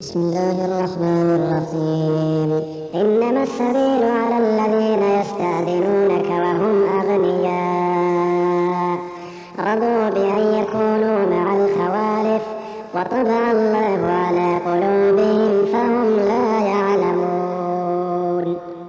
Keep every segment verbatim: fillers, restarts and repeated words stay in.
بسم الله الرحمن الرحيم. إنما السبيل على الذين يستأذنونك وهم أغنياء رضوا بأن يكونوا مع الخوالف وطبع الله على قلوبهم فهم لا يعلمون.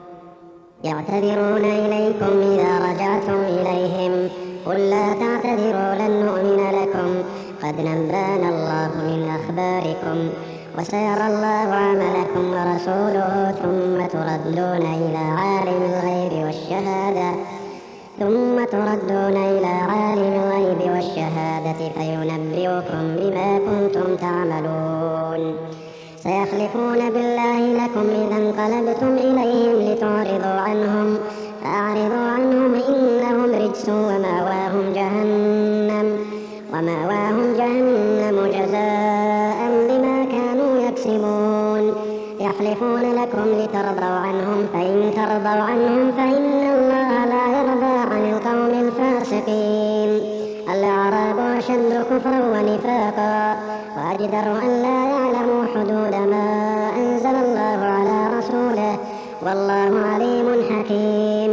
يعتذرون إليكم إذا رجعتم إليهم قل لا تعتذروا لن نؤمن لكم قد نبأنا الله من أخباركم وسيرى الله عملكم ورسوله ثم تردون إلى عالم الغيب والشهادة ثم تردون إلى عالم الغيب والشهادة فينبئكم بما كنتم تعملون. سيحلفون بالله لكم إذا انقلبتم إليهم لتعرضوا عنهم فأعرضوا عنهم إنهم رجس ومأواهم جهنم ومأواهم جهنم جزاء بما كانوا يكسبون. يحلفون لكم لترضوا عنهم فإن ترضوا عنهم فإن الله لا يرضى عن القوم الفاسقين. الأعراب أشد كفرا ونفاقا وأجدر أن لا يعلموا حدود ما أنزل الله على رسوله والله عليم حكيم.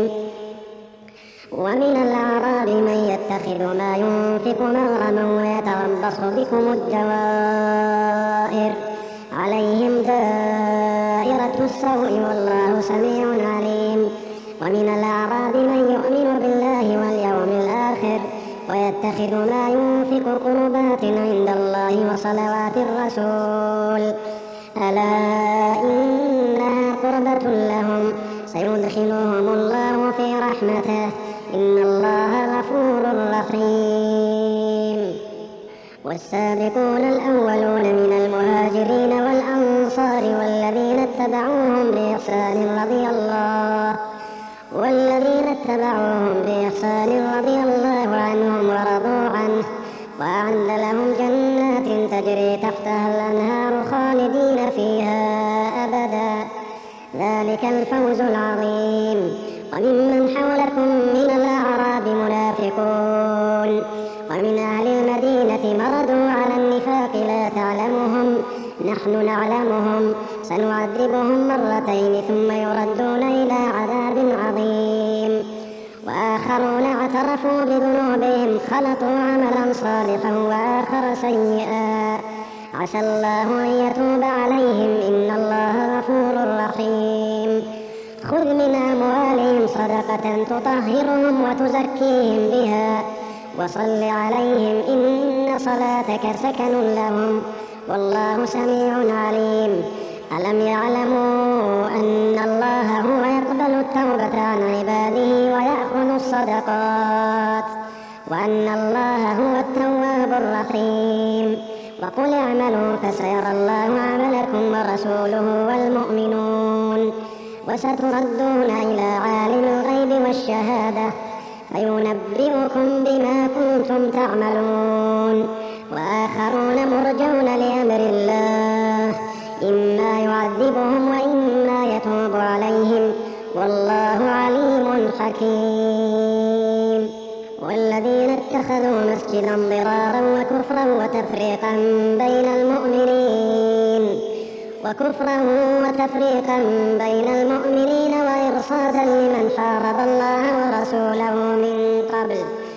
ومن الأعراب من يتخذ ما ينفق مغرما ويتربص بكم الدوائر عليهم دائرة السوء والله سميع عليم. ومن الأعراب من يؤمن بالله واليوم الآخر ويتخذ ما ينفق قربات عند الله وصلوات الرسول ألا إنها قربة لهم سيدخلهم الله في رحمته إن الله غفور رحيم. والسابقون الأولون من المهاجرين والأنصار والذين اتبعوهم بإحسان رضي الله والذين اتبعوهم بإحسان رضي الله عنهم ورضوا عنه وأعد لهم جنات تجري تحتها الأنهار خالدين فيها أبدا ذلك الفوز العظيم. وممن حولكم من الأعراب منافقون ومن أهل المدينة مردوا على النفاق لا تعلمهم نحن نعلمهم سنعذبهم مرتين ثم يردون إلى عذاب عظيم. وآخرون اعترفوا بذنوبهم خلطوا عملا صالحا وآخر سيئا عسى الله أن يتوب عليهم إن الله غفور رحيم. خذ من أموالهم صدقة تطهرهم وتزكيهم بها وصل عليهم إن صلاتك سكن لهم والله سميع عليم. ألم يعلموا أن الله هو يقبل التوبة عن عباده ويأخذ الصدقات وأن الله هو التواب الرحيم. وقل اعملوا فسيرى الله عملكم ورسوله والمؤمنون وستردون إلى عالم الغيب والشهادة فينبئكم بما كنتم تعملون. وآخرون مرجون لأمر الله إما يعذبهم وإما يتوب عليهم والله عليم حكيم. والذين اتخذوا مسجدا ضرارا وكفرا وتفريقا بين المؤمنين وكفرا وتفريقا بين المؤمنين وإرصادا لمن حارب الله ورسوله من قبل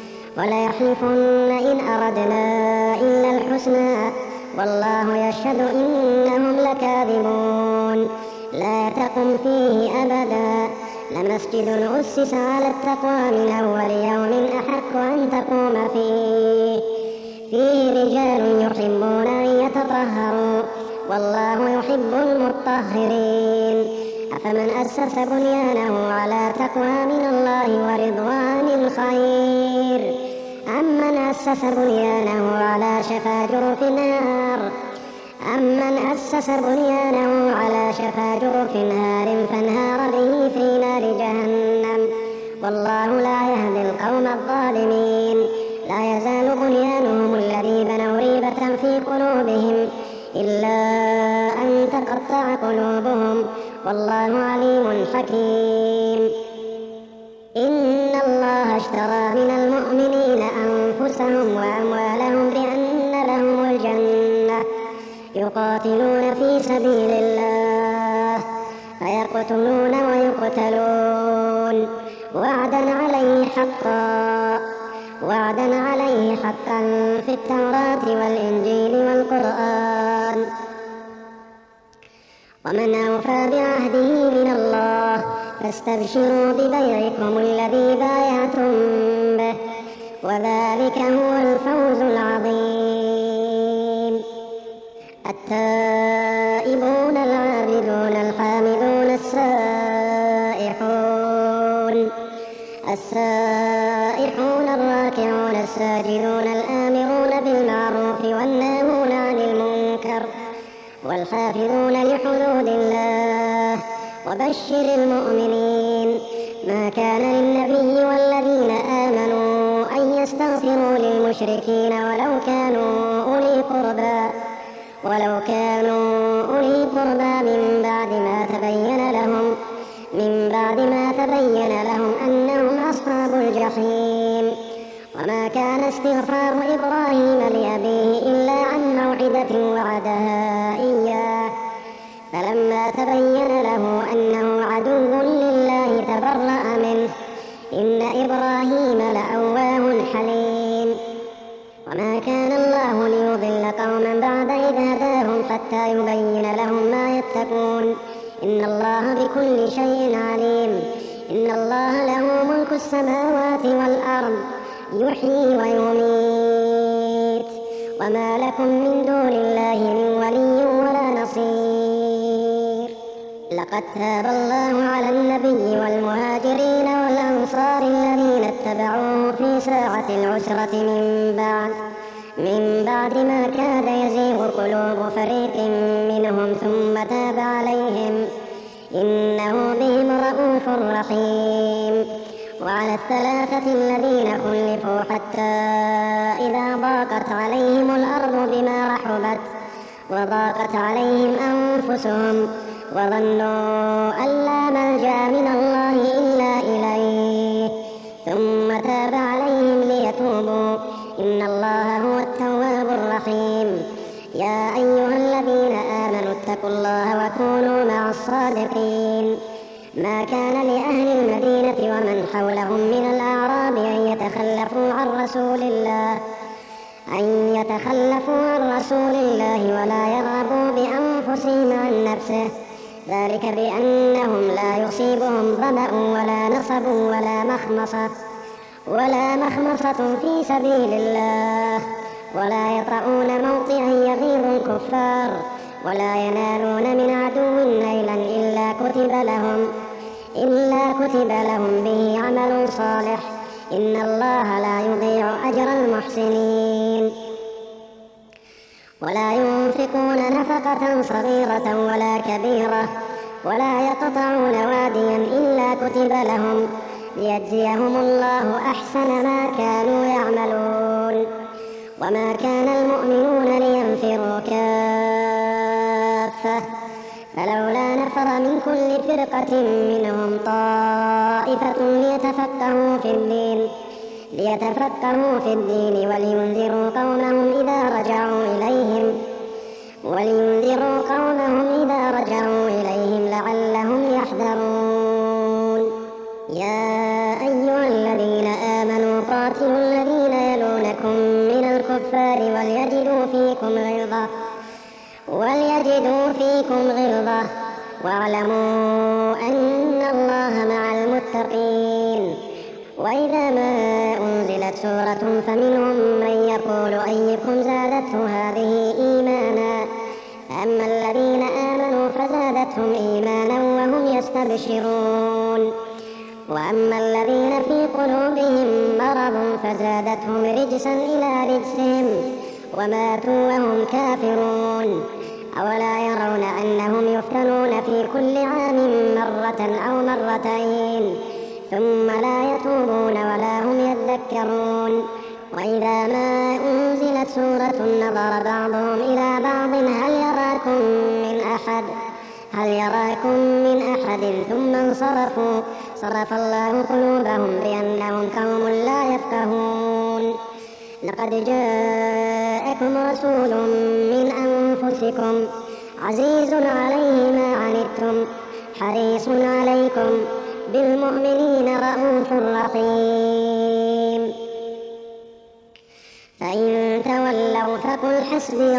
وليحلفن إن أردنا إلا الحسنى والله يشهد إنهم لكاذبون. لا تقم فيه أبدا لمسجد أسس على التقوى من أول يوم أحق أن تقوم فيه فيه رجال يحبون أن يتطهروا والله يحب المطهرين. أفمن أسس بنيانه على تقوى من الله ورضوان خير أمن أسس بنيانه على شفا جرف نار أمن أسس بنيانه على شفا جرف نار فانهار به في نار جهنم والله لا يهدي القوم الظالمين. لا يزال بنيانهم الذي بنوا ريبة في قلوبهم إلا أن تقطع قلوبهم والله عليم حكيم. إن الله اشترى من المؤمنين أنفسهم وأموالهم بأن لهم الجنة يقاتلون في سبيل الله فيقتلون ويقتلون وعدا عليه حقا وعدا عليه حقا في التوراة والإنجيل والقرآن. ومن أوفى بعهده من الله فاستبشروا ببيعكم الذي بايعتم به وذلك هو الفوز العظيم. التائبون العابدون الحامدون السائحون السائحون الراكعون الساجدون الآمرون بالمعروف والناهون عن المنكر والحافظون لحدود الله وبشر المؤمنين. ما كان للنبي والذين آمنوا أن يستغفروا للمشركين ولو كانوا أولي قربى ولو كانوا أولي قربى من بعد ما تبين لهم من بعد ما تبين لهم أنهم أصحاب الجحيم. وما كان استغفار إبراهيم لأبيه إلا عن موعدة وعدها إياه فلما تبين له أنه عدو لله تبرأ منه إن إبراهيم لأواه حليم. وما كان الله ليضل قوما بعد إذ هداهم حتى يبين لهم ما يتقون إن الله بكل شيء عليم. إن الله له ملك السماوات والأرض يحيي ويميت وما لكم من دون الله من ولي ولا نصير. لقد تاب الله على النبي والمهاجرين والأنصار الذين اتبعوه في ساعة العسرة من بعد من بعد ما كاد يزيغ قلوب فريق منهم ثم تاب عليهم إنه بهم رءوف رحيم. وعلى الثلاثة الذين خلفوا حتى إذا ضاقت عليهم الأرض بما رحبت وضاقت عليهم أنفسهم وظنوا أن لا ملجأ من الله إلا إليه ثم تاب عليهم ليتوبوا إن الله هو التواب الرحيم. يا أيها الذين آمنوا اتقوا الله وكونوا مع الصادقين. ما كان لأهل المدينة ومن حولهم من الأعراب أن يتخلفوا عن رسول الله أن يتخلفوا عن رسول الله ولا يرغبوا بأنفسهم عن نفسه ذلك بأنهم لا يصيبهم ظمأ ولا نصب ولا مخمصة ولا مخمصة في سبيل الله ولا يطؤون موطئا يغيظ الكفار ولا ينالون من عدو نيلا إلا كتب لهم إلا كتب لهم به عمل صالح إن الله لا يضيع أجر المحسنين. ولا ينفقون نفقة صغيرة ولا كبيرة ولا يقطعون واديا إلا كتب لهم ليجزيهم الله أحسن ما كانوا يعملون. وما كان المؤمنون لينفروا كافة فلولا نفر من كل فرقة منهم طائفة ليتفقهوا في الدين ليتفقهوا في الدين ولينذروا قومهم إذا رجعوا إليهم ولينذروا قومهم إذا رجعوا إليهم لعلهم يحذرون. يا أيها الذين آمنوا قاتلوا الذين يلونكم من الكفار وليجدوا فيكم غلظة وليجدوا فيكم غلظة واعلموا أن الله مع المتقين. وإذا ما أنزلت سورة فمنهم من يقول أيكم زادته هذه إيمانا فأما الذين آمنوا فزادتهم إيمانا وهم يستبشرون وأما الذين في قلوبهم مرض فزادتهم رجسا إلى رجسهم وماتوا وهم كافرون. أولا يرون أنهم يفتنون في كل عام مرة أو مرتين ثم لا يتوبون ولا هم يذكرون. وإذا ما أنزلت سورة نظر بعضهم إلى بعض هل يراكم من أحد هل يراكم من أحد ثم انصرفوا صرف الله قلوبهم بأنهم قوم لا يفقهون. لقد جاء جاءكم رسول من أنفسكم عزيز عليه ما عنتم حريص عليكم بالمؤمنين رءوف رحيم. فإن تولوا فقل حسبي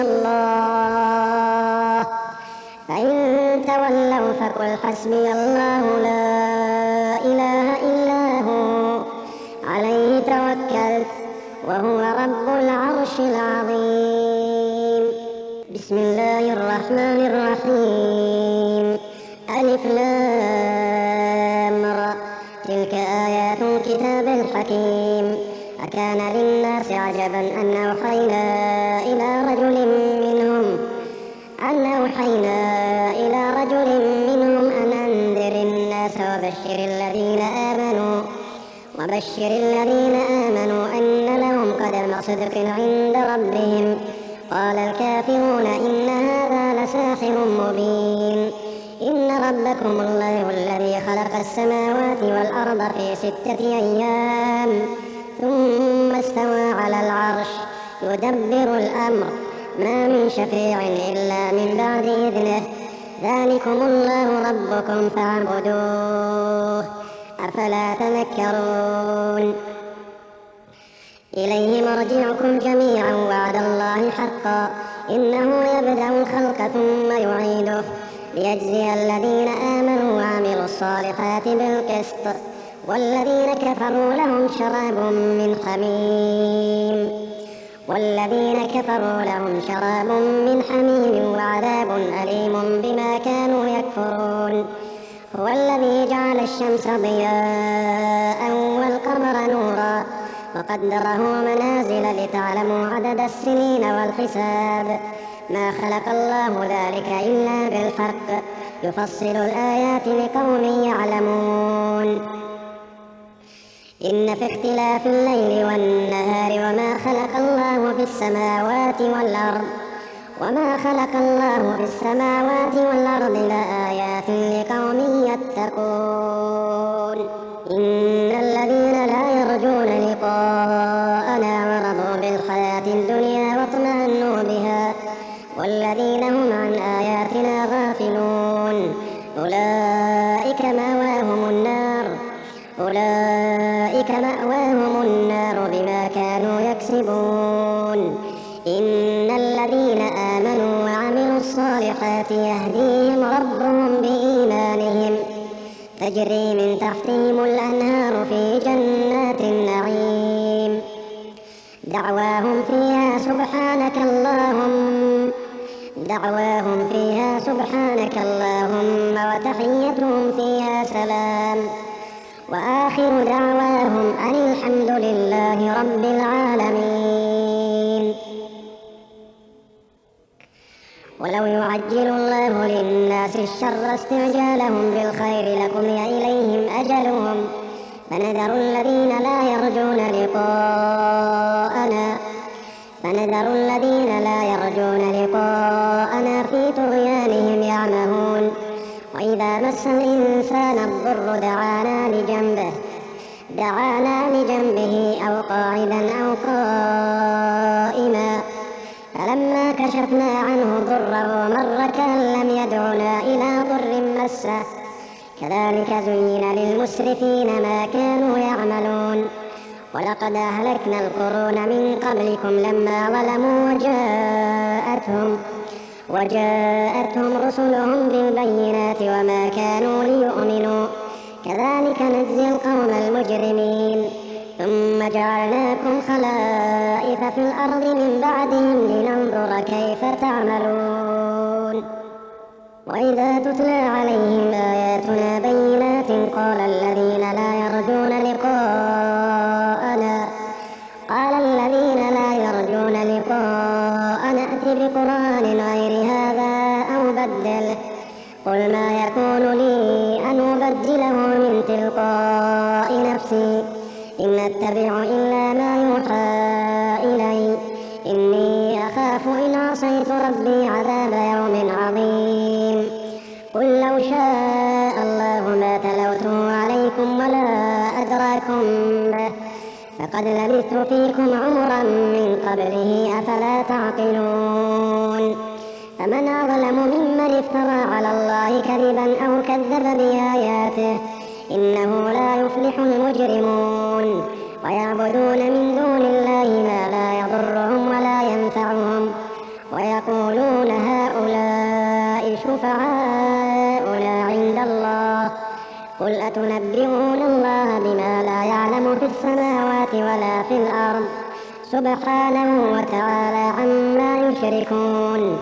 الله فإن تولوا فقل حسبي الله لا إله إلا هو عليه توكلت وهو رب العرش العظيم. بسم الله الرحمن الرحيم. ألف لام را تلك آيات الكتاب الحكيم. أكان للناس عجبا أن أوحينا إلى رجل منهم أن أوحينا إلى رجل منهم أن أنذر الناس وبشر الذين آمنوا وبشر الذين آمنوا أن لهم قدم صدق عند ربهم. قال الكافرون إن هذا لساحر مبين. إن ربكم الله الذي خلق السماوات والأرض في ستة أيام ثم استوى على العرش يدبر الأمر ما من شفيع إلا من بعد إذنه ذلكم الله ربكم فاعبدوه أفلا تذكرون. إليه مرجعكم جميعا وعد الله حقا إنه يبدأ الخلق ثم يعيده ليجزي الذين آمنوا وعملوا الصالحات بالقسط والذين كفروا لهم شراب من حميم والذين كفروا لهم شراب من حميم وعذاب أليم بما كانوا يكفرون. هو الذي جعل الشمس ضياء والقمر نورا وقدره منازل لتعلموا عدد السنين والحساب ما خلق الله ذلك إلا بالحق يفصل الآيات لقوم يعلمون. إن في اختلاف الليل والنهار وما خلق الله في السماوات والأرض وما خلق الله في السماوات والأرض لآيات لقوم يتقون. إن الذين لا يرجون لقاءنا ورضوا بالحياة الدنيا واطمأنوا بها والذين هم عن آياتنا غافلون أولئك مأواهم النار أولئك مأواهم النار بما كانوا يكسبون. إن الذين آمنوا وعملوا الصالحات يهديهم ربهم بإيمانهم تجري من تحتهم الأنهار في جنات النعيم دعواهم فيها سبحانك اللهم دعواهم فيها سبحانك اللهم وتحيتهم فيها سلام وآخر دعواهم أن الحمد لله رب العالمين. ولو يعجل الله للناس الشر استعجالهم بالخير لقضي إليهم أجلهم فنذر الذين لا يرجون لقاءنا فنذر الذين لا يرجون لقاءنا في طغيانهم يعمهون. وإذا مس الإنسان الضر دعانا لجنبه دعانا لجنبه أو قاعدا أو قائما فلما كشفنا عنه ضره مر كأن لم يدعنا إلى ضر مسه كذلك زين للمسرفين ما كانوا يعملون. ولقد أهلكنا القرون من قبلكم لما ظلموا وجاءتهم وجاءتهم رسلهم بالبينات وما كانوا ليؤمنوا كذلك نجزي القوم المجرمين. ثم جعلناكم خلائف في الأرض من بعدهم لننظر كيف تعملون. وإذا تتلى عليهم آياتنا بينات قال الذين لا يرجون لقاءنا قال الذين لا يرجون لقاءنا ائت بقرآن غير هذا أو بدله قل ما يكون لي أن أبدله من تلقاء نفسي إن أتبع إلا ما يوحى إلي إني أخاف إن عصيت ربي عذاب يوم عظيم. قل لو شاء الله ما تلوته عليكم ولا أدراكم به فقد لبثت فيكم عمرا من قبله أفلا تعقلون فمن أظلم ممن افترى على الله كذبا أو كذب بآياته إنه لا يفلح المجرمون ويعبدون من دون الله ما لا يضرهم ولا ينفعهم ويقولون هؤلاء شفعاؤنا عند الله قل أتنبئون الله بما لا يعلم في السماوات ولا في الأرض سبحانه وتعالى عما يشركون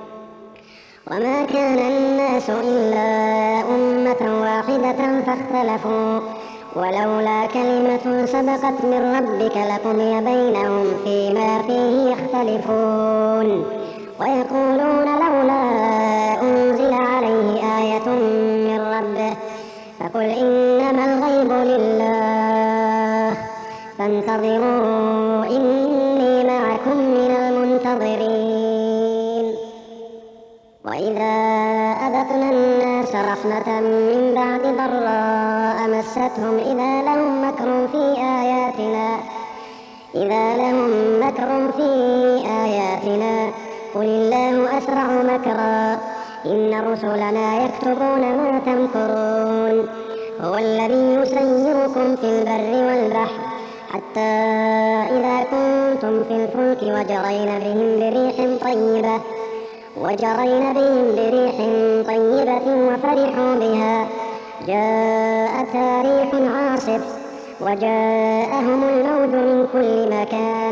وما كان الناس إلا أمة واحدة فاختلفوا ولولا كلمة سبقت من ربك لقضي بينهم فيما فيه يختلفون ويقولون لولا أنزل عليه آية من ربه فقل إنما الغيب لله فانتظروا إني معكم من المنتظرين وإذا أذقنا الناس رحمة من بعد ضراء مستهم إذا لهم مكر في آياتنا إذا لهم مكر في آياتنا قل الله أسرع مكرا إن رسلنا يكتبون ما تمكرون هو الذي يسيركم في البر والبحر حتى إذا كنتم في الفلك وجرين بهم بريح طيبة وجرين بهم بريح طيبة وفرحوا بها جاءتها ريح عاصف وجاءهم الموج من كل مكان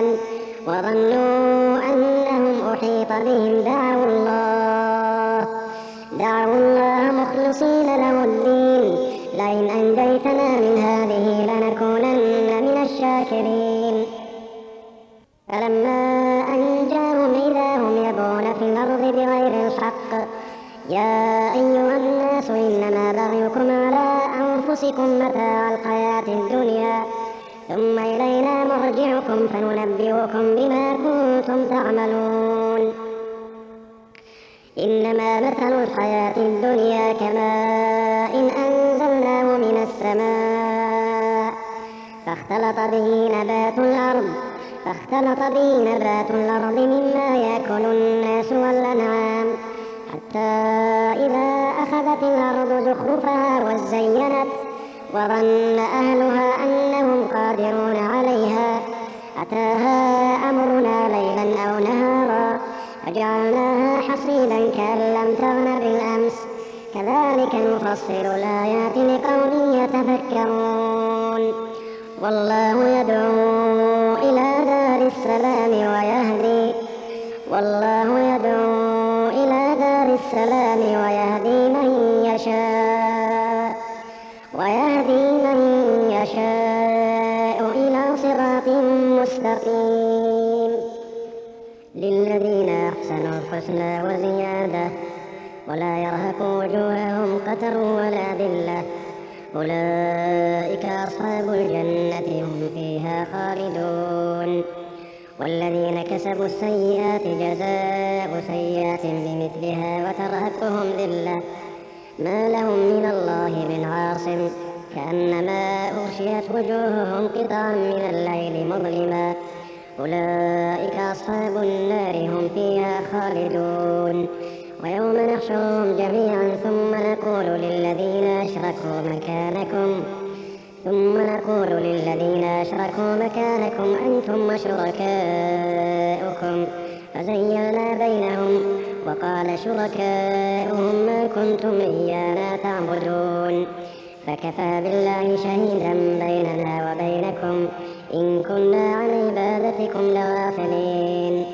وظنوا أنهم أحيط بهم دعوا الله دعوا الله مخلصين له الدين لئن أنجيتنا من هذه لنكونن من الشاكرين فلما أنجاهم إذا هم يبغون في الأرض بغير الحق يا أيها الناس إنما بغيكم على أنفسكم متاع الحياة الدنيا ثم إلينا مرجعكم فننبئكم بما كنتم تعملون إنما مثل الحياة الدنيا كماء إن أنزلناه من السماء فاختلط به نبات الأرض فاختلط به نبات الأرض مما يأكل الناس والأنعام حتى إذا أخذت الأرض زخرفها وزينت وظن أهلها أنهم قادرون عليها أتاها أمرنا ليلا أو نهارا فجعلناها حصيدا كأن لم تغن بالأمس كذلك نفصل الآيات لقوم يتفكرون والله يدعو إلى دار السلام ويهدي والله يدعو إلى دار السلام ويهدي من يشاء ويهدي من يشاء إلى صراط مستقيم للذين أحسنوا الحسنى وزيادة ولا يرهق وجوههم قتر ولا ذلة أولئك أصحاب الجنة هم فيها خالدون والذين كسبوا السيئات جزاء سيئات بمثلها وترهقهم ذلة ما لهم من الله من عاصم كأنما أغشيت وجوههم قطعا من الليل مظلما أولئك أصحاب النار هم فيها خالدون ويوم نحشرهم جميعا ثم نقول للذين أشركوا مكانكم ثم نقول للذين أشركوا مكانكم أنتم وشركاؤكم فزيّلنا بينهم وقال شركاؤهم ما كنتم إيانا تعبدون فكفى بالله شهيدا بيننا وبينكم إن كنا عن عبادتكم لغافلين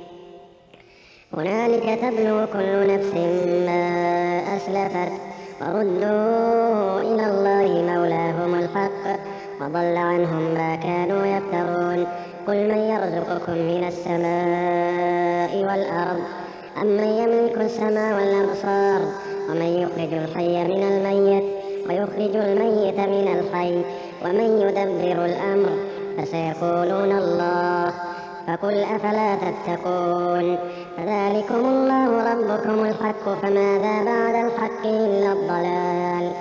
هنالك تبلو كل نفس ما أسلفت وردوا إلى الله مولاهم الحق وضل عنهم ما كانوا يفترون قل من يرزقكم من السماء والأرض أمن يملك السماء والأبصار ومن يخرج الحي من الميت ويخرج الميت من الحي ومن يدبر الأمر فسيقولون الله فقل أفلا تتقون فذلكم الله ربكم الحق فماذا بعد الحق إلا الضلال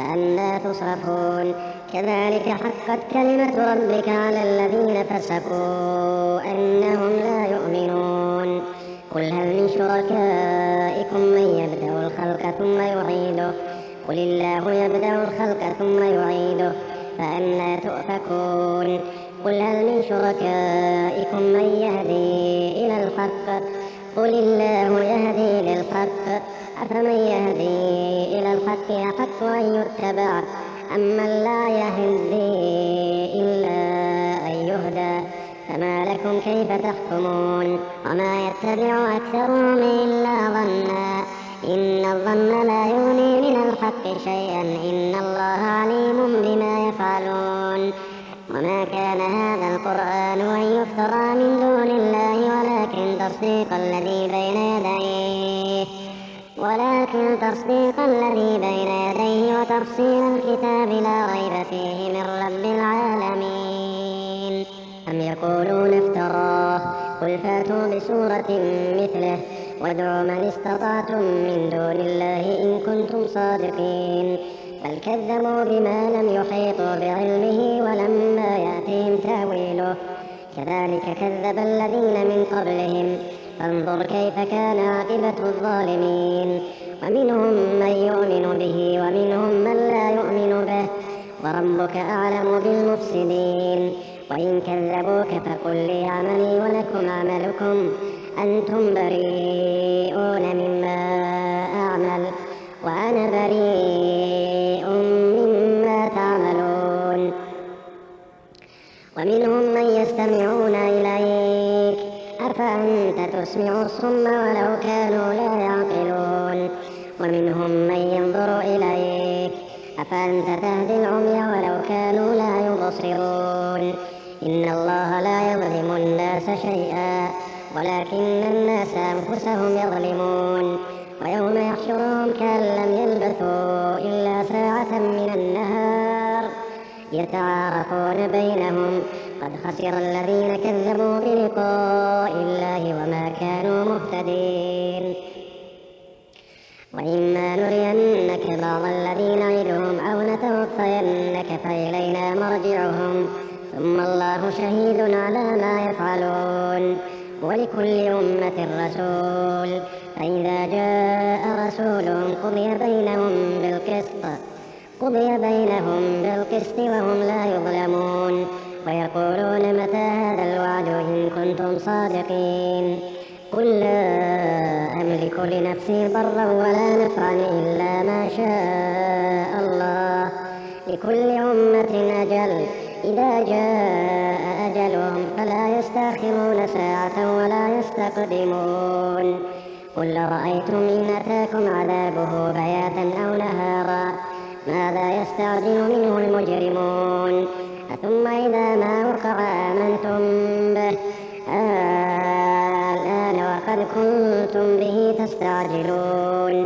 فأنى تصرفون كذلك حقت كلمة ربك على الذين فسقوا أنهم لا يؤمنون قل هل من شركائكم من يبدأ الخلق ثم يعيده قل الله يبدأ الخلق ثم يعيده فأنى تؤفكون قل هل من شركائكم من يهدي إلى الحق قل الله يهدي للحق أفمن يهدي إلى الحق أحق أن يتبع أمن لا يهدي إلا أن يهدى فما لكم كيف تحكمون وما يتبع أكثرهم إلا ظنا إن الظن لا يغني من الحق شيئا إن الله عليم بما يفعلون وما كان هذا القرآن أن يفترى من دون الله ولكن تصديق الذي بين يديه ولكن تصديق الذي بين يديه وتفصيل الكتاب لا ريب فيه من رب العالمين أم يقولون افتراه قل فاتوا بسورة مثله وادعوا من استطعتم من دون الله إن كنتم صادقين بل كذبوا بما لم يحيطوا بعلمه ولما يأتهم تأويله كذلك كذب الذين من قبلهم فانظر كيف كان عاقبة الظالمين ومنهم من يؤمن به ومنهم من لا يؤمن به وربك أعلم بالمفسدين وإن كذبوك فقل لي عملي ولكم عملكم أنتم بريئون مما أعمل وأنا بريء مما تعملون ومنهم من يستمعون إليك أفأنت تسمع الصم ولو كانوا لا يعقلون ومنهم من ينظر إليك أفأنت تهدي العمي ولو كانوا لا يبصرون إن الله لا يظلم الناس شيئا ولكن الناس أنفسهم يظلمون ويوم يحشرهم كأن لم يلبثوا إلا ساعة من النهار يتعارفون بينهم قد خسر الذين كذبوا بلقاء الله وما كانوا مهتدين وإما نرينك بعض الذي نعدهم أو نتوفينك فإلينا مرجعهم ثم الله شهيد على ما يفعلون ولكل أمة رسول فإذا جاء رسولهم قضي بينهم بالقسط قضي بينهم بالقسط وهم لا يظلمون ويقولون متى هذا الوعد إن كنتم صادقين قل لا أملك لنفسي ضرا ولا نفعا إلا ما شاء الله لكل أمة أجل إذا جاء أجلهم فلا يستأخرون ساعة ولا يستقدمون قل رأيتم إن أتاكم عذابه بياتا أو نهارا ماذا يستعجل منه المجرمون ثم إذا ما وقع آمنتم به الآن وقد كنتم به تستعجلون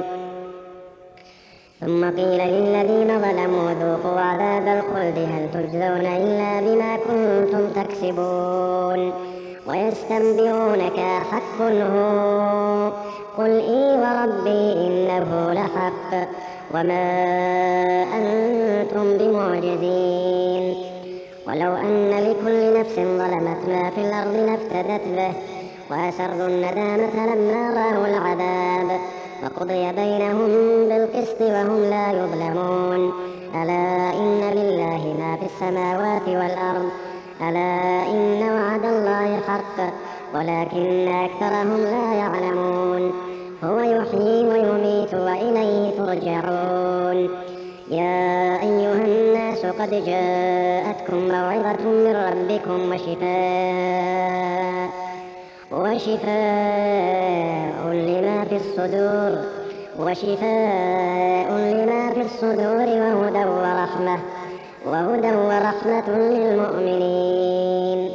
ثم قيل للذين ظلموا ذوقوا عذاب الخلد هل تجزون إلا بما كنتم تكسبون ويستنبئونك أحق هو قل إي وربي إنه لحق وما أنتم بمعجزين ولو أن لكل نفس ظلمت ما في الأرض لافتدت به وأسروا الندامة لما رأوا العذاب وقضي بينهم بالقسط وهم لا يظلمون ألا إن لله ما في السماوات والأرض ألا إن وعد الله حق ولكن أكثرهم لا يعلمون هو يحيي ويميت وإليه ترجعون يا أيها الناس قد جاءتكم موعظة من ربكم وشفاء وشفاء لما في الصدور وشفاء لما في الصدور وهدى ورحمة وهدى ورحمة للمؤمنين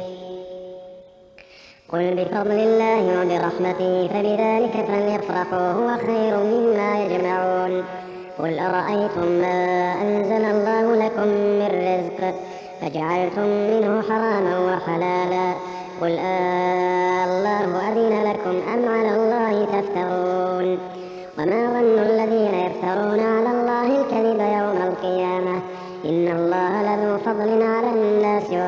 قل بفضل الله وبرحمته فبذلك فليفرحوا هو خير مما يجمعون قل أرأيتم ما أنزل الله لكم من رزق فجعلتم منه حراما وحلالا قل آه الله أذن لكم أم على الله تفترون وما ظن الذين يفترون على الله الكذب يوم القيامة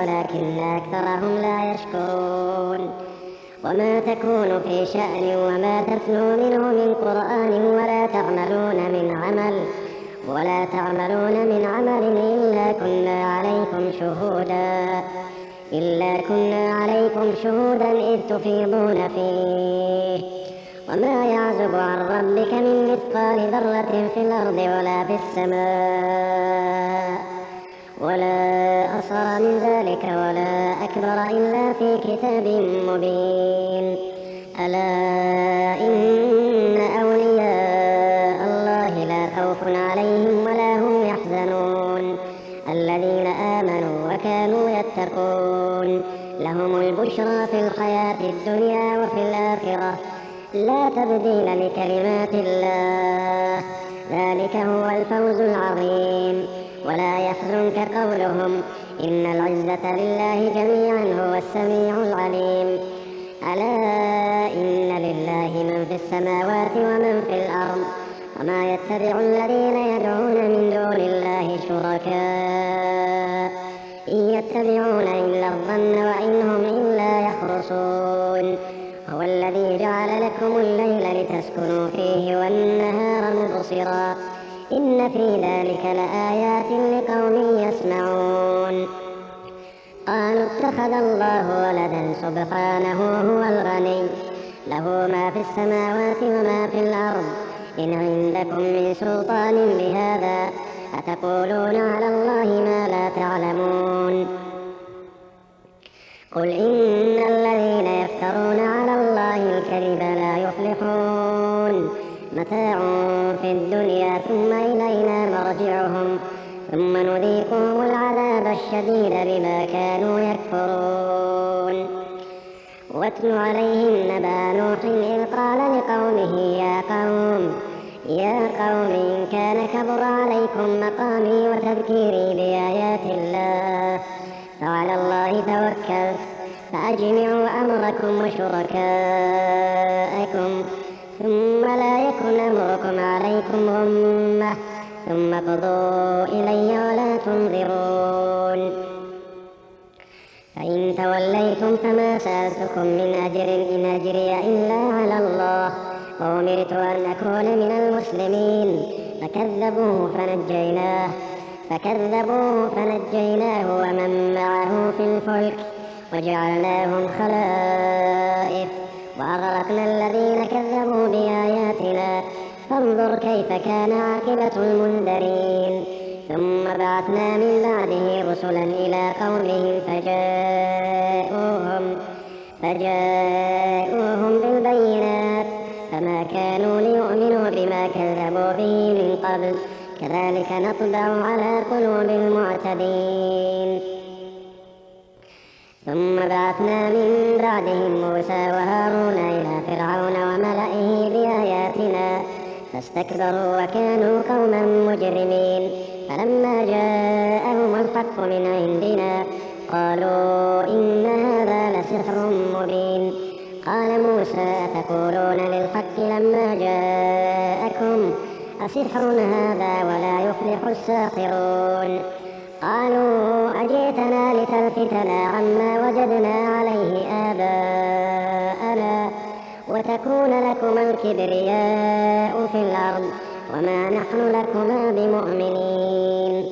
ولكن أكثرهم لا يشكرون وما تكون في شأن وما تتلو منه من قرآن ولا تعملون من عمل ولا تعملون من عمل إلا كنا عليكم شهودا إلا كنا عليكم شهودا إذ تفيضون فيه وما يعزب عن ربك من مثقال ذرة في الأرض ولا في السماء ولا أصغر من ذلك ولا أكبر إلا في كتاب مبين ألا إن أولياء الله لا خوف عليهم ولا هم يحزنون الذين آمنوا وكانوا يتقون لهم البشرى في الحياة الدنيا وفي الآخرة لا تبديل لكلمات الله ذلك هو الفوز العظيم ولا يحزنك قولهم إن العزة لله جميعا هو السميع العليم ألا إن لله من في السماوات ومن في الأرض وما يتبع الذين يدعون من دون الله شركاء إن يتبعون إلا الظن وإن هم إلا يخرصون هو الذي جعل لكم الليل لتسكنوا فيه والنهار مبصرا إن في ذلك لآيات لقوم يسمعون قالوا اتخذ الله ولدا سبحانه هو الغني له ما في السماوات وما في الأرض إن عندكم من سلطان بهذا أتقولون على الله ما لا تعلمون قل إن الذين يفترون على الله الكذب لا يفلحون متاع في الدنيا ثم إلينا مرجعهم ثم نذيقهم العذاب الشديد بما كانوا يكفرون واتل عليهم نبأ نوح إذ قال لقومه يا قوم يا قوم إن كان كبر عليكم مقامي وتذكيري بآيات الله فعلى الله توكلت فأجمعوا أمركم وشركاءكم ثم لا يكن أمركم عليكم غمة ثم قضوا إلي ولا تنظرون فإن توليتم فما سألتكم من أجر إن أجري إلا على الله وأمرت أن أكون من المسلمين فكذبوه فنجيناه فكذبوه فنجيناه ومن معه في الفلك وجعلناهم خلائف وأغرقنا الذين كذبوا بآياتنا فانظر كيف كان عاقبة المنذرين ثم بعثنا من بعده رسلا إلى قومهم فجاءوهم فجاءوهم بالبينات فما كانوا ليؤمنوا بما كذبوا به من قبل كذلك نطبع على قلوب المعتدين ثم بعثنا من بعدهم موسى وهارون إلى فرعون وملئه بآياتنا فاستكبروا وكانوا قوما مجرمين فلما جاءهم الحق من عندنا قالوا إن هذا لسحر مبين قال موسى أتقولون للحق لما جاءكم أسحر هذا ولا يفلح الساحرون قالوا أجئتنا لتلفتنا عما وجدنا عليه آباءنا وتكون لكما الكبرياء في الأرض وما نحن لكما بمؤمنين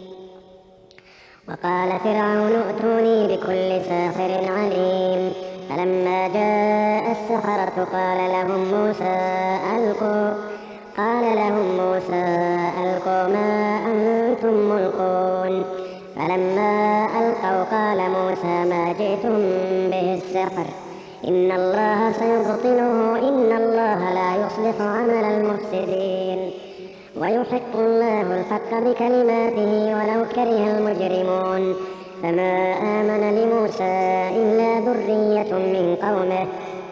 وقال فرعون ائتوني بكل ساحر عليم فلما جاء السحرة قال لهم موسى ألقوا قال لهم موسى ألقوا ما أنتم ملقون فلما ألقوا قال موسى ما جئتم به السحر إن الله سيبطله إن الله لا يصلح عمل المفسدين ويحق الله الحق بكلماته ولو كره المجرمون فما آمن لموسى إلا ذرية من قومه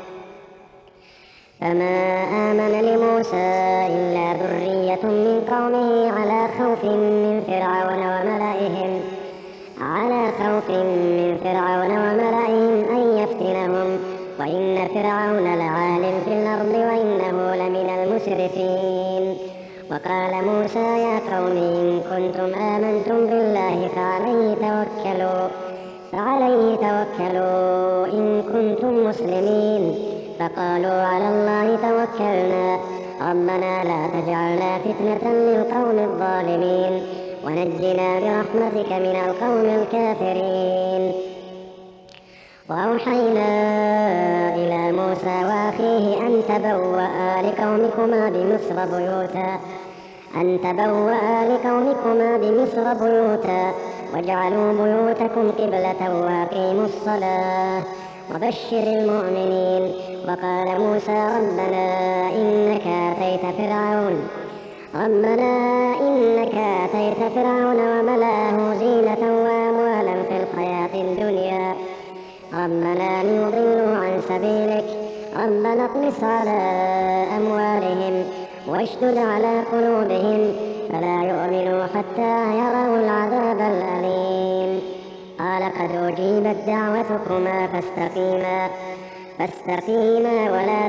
فما آمن لموسى إلا ذرية من قومه على خوف من فرعون وملئهم على خوف من فرعون وملئهم أن يفتنهم وإن فرعون لعال في الأرض وإنه لمن المسرفين وقال موسى يا قوم إن كنتم آمنتم بالله فعليه توكلوا فعليه توكلوا إن كنتم مسلمين. فقالوا على الله توكلنا ربنا لا تجعلنا فتنة للقوم الظالمين ونجنا برحمتك من القوم الكافرين. وأوحينا إلى موسى وأخيه أن تبوأ لقومكما بمصر بيوتا أن تبوأ لقومكما بمصر بيوتا واجعلوا بيوتكم قبلة وأقيموا الصلاة وبشر المؤمنين. وقال موسى ربنا إنك آتيت فرعون ربنا إنك آتيت فرعون وملأه زينة وأموالا في الحياة الدنيا ربنا ليضلوا عن سبيلك ربنا اطمس على أموالهم واشدد على قلوبهم فلا يؤمنوا حتى يروا العذاب الأليم. قال قد أجيبت دعوتكما فاستقيما فاستقيما ولا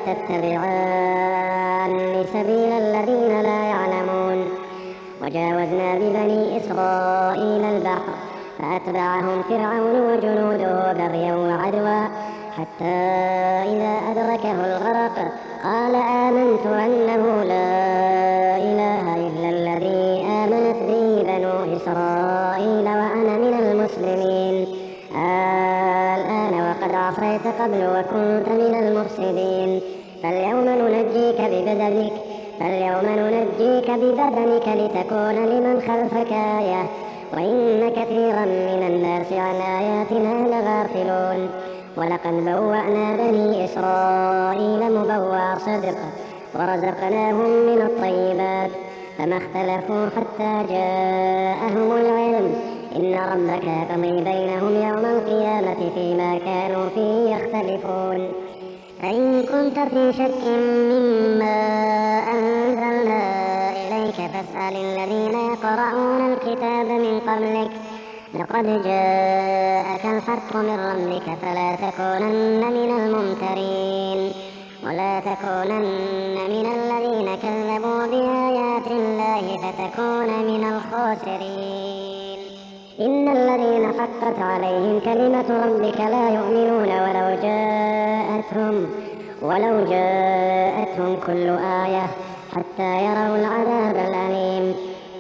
تتبعان سبيل الذين لا يعلمون. وجاوزنا ببني إسرائيل البحر فأتبعهم فرعون وجنوده بغيا وعدوا حتى إذا أدركه الغرق قال آمنت أنه لا إله إلا الذي آمنت به بنو إسرائيل وأنا من المسلمين. الآن وقد عصيت قبل وكنت من المفسدين. فاليوم ننجيك ببدنك فاليوم ننجيك ببدنك لتكون لمن خلفك آية وإن كثيرا من الناس عن آياتنا لغافلون. ولقد بوأنا بني إسرائيل مبوأ صدق ورزقناهم من الطيبات فما اختلفوا حتى جاءهم العلم إن ربك يقضي بينهم يوم القيامة فيما كانوا فيه يختلفون. فإن كنت في شك مما أنزلنا إليك فاسأل الذين يقرؤون الكتاب من قبلك لقد جاءك الحق من ربك فلا تكونن من الممترين ولا تكونن من الذين كذبوا بآيات الله فتكون من الخاسرين. إن الذين حقت عليهم كلمة ربك لا يؤمنون ولو جاءتهم ولو جاءتهم كل آية حتى يروا العذاب الأليم.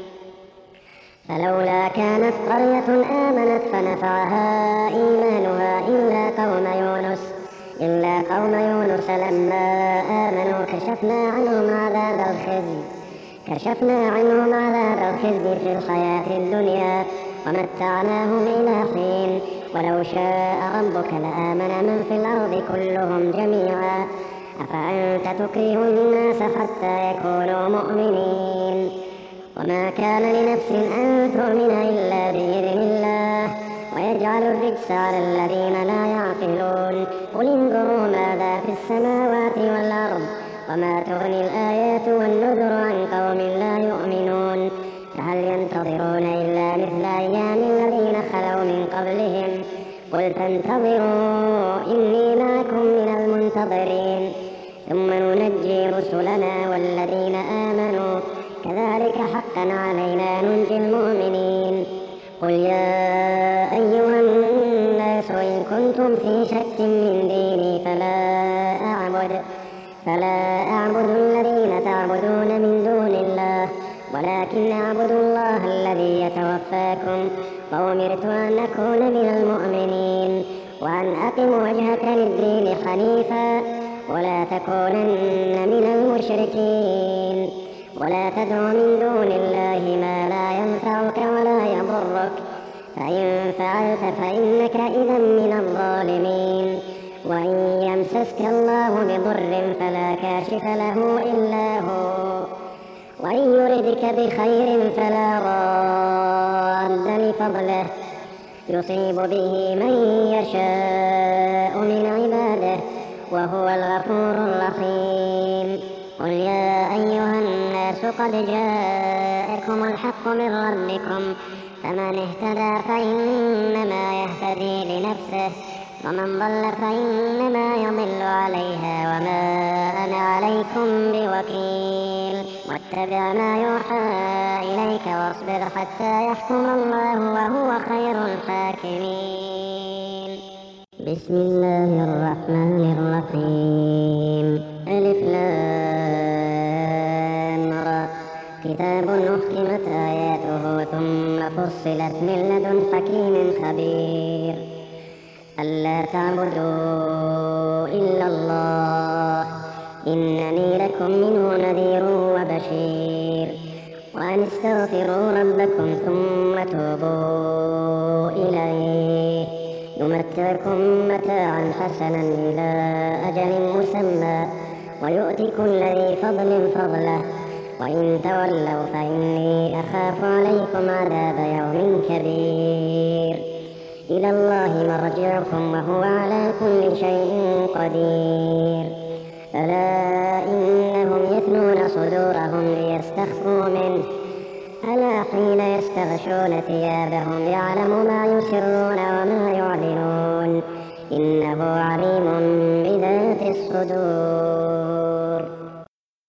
فلولا كانت قرية آمنت فنفعها إيمانها إلا قوم يونس إلا قوم يونس لما آمنوا كشفنا عنهم عذاب الخزي كشفنا عنهم عذاب الخزي في الحياة الدنيا ومتعناهم إلى حين. ولو شاء ربك لآمن من في الأرض كلهم جميعا أفأنت تكره الناس حتى يكونوا مؤمنين. وما كان لنفس أن تؤمن إلا بإذن الله ويجعل الرجس على الذين لا يعقلون. قل انظروا ماذا في السماوات والأرض وما تغني الآيات والنذر عن قوم لا يؤمنون. فهل ينتظرون إلا مثل أيام الذين خلوا من قبلهم قل فانتظروا إني معكم من المنتظرين ثم ننجي رسلنا والذين آمنوا كذلك حقا علينا ننجي المؤمنين. قل يا أيها الناس إن كنتم في شك من ديني فلا أعبد فلا أعبد الذين تعبدون من دون الله ولكن أعبد الله الذي يتوفاكم وأمرت أن أكون من المؤمنين وأن أقم وجهك للدين حنيفا ولا تكونن من المشركين ولا تدع من دون الله ما لا ينفعك ولا يضرك فإن فعلت فإنك إذا من الظالمين. وإن يمسسك الله بضر فلا كاشف له إلا هو وإن يردك بخير فلا راد لفضله يصيب به من يشاء من عباده وهو الغفور الرحيم. قل يا أيها الناس قد جاءكم الحق من ربكم فمن اهتدى فإنما يهتدي لنفسه ومن ضل فإنما يضل عليها وما أنا عليكم بوكيل. اتبع ما يوحى إليك واصبر حتى يحكم الله وهو خير الحاكمين. بسم الله الرحمن الرحيم. ألف لام را. كتاب أحكمت آياته ثم فصلت من لدن حكيم خبير. ألا تعبدوا إلا الله إنني لكم منه نذير وبشير. وأن استغفروا ربكم ثم توبوا إليه يمتعكم متاعا حسنا إلى أجل مسمى ويؤتي كل ذي فضل فضله وإن تولوا فإني أخاف عليكم عذاب يوم كبير. إلى الله مرجعكم وهو على كل شيء قدير. ألا إنهم يثنون صدورهم ليستخفوا منه ألا حين يستغشون ثيابهم يعلم ما يسرون وما يعلنون إنه عليم بذات الصدور.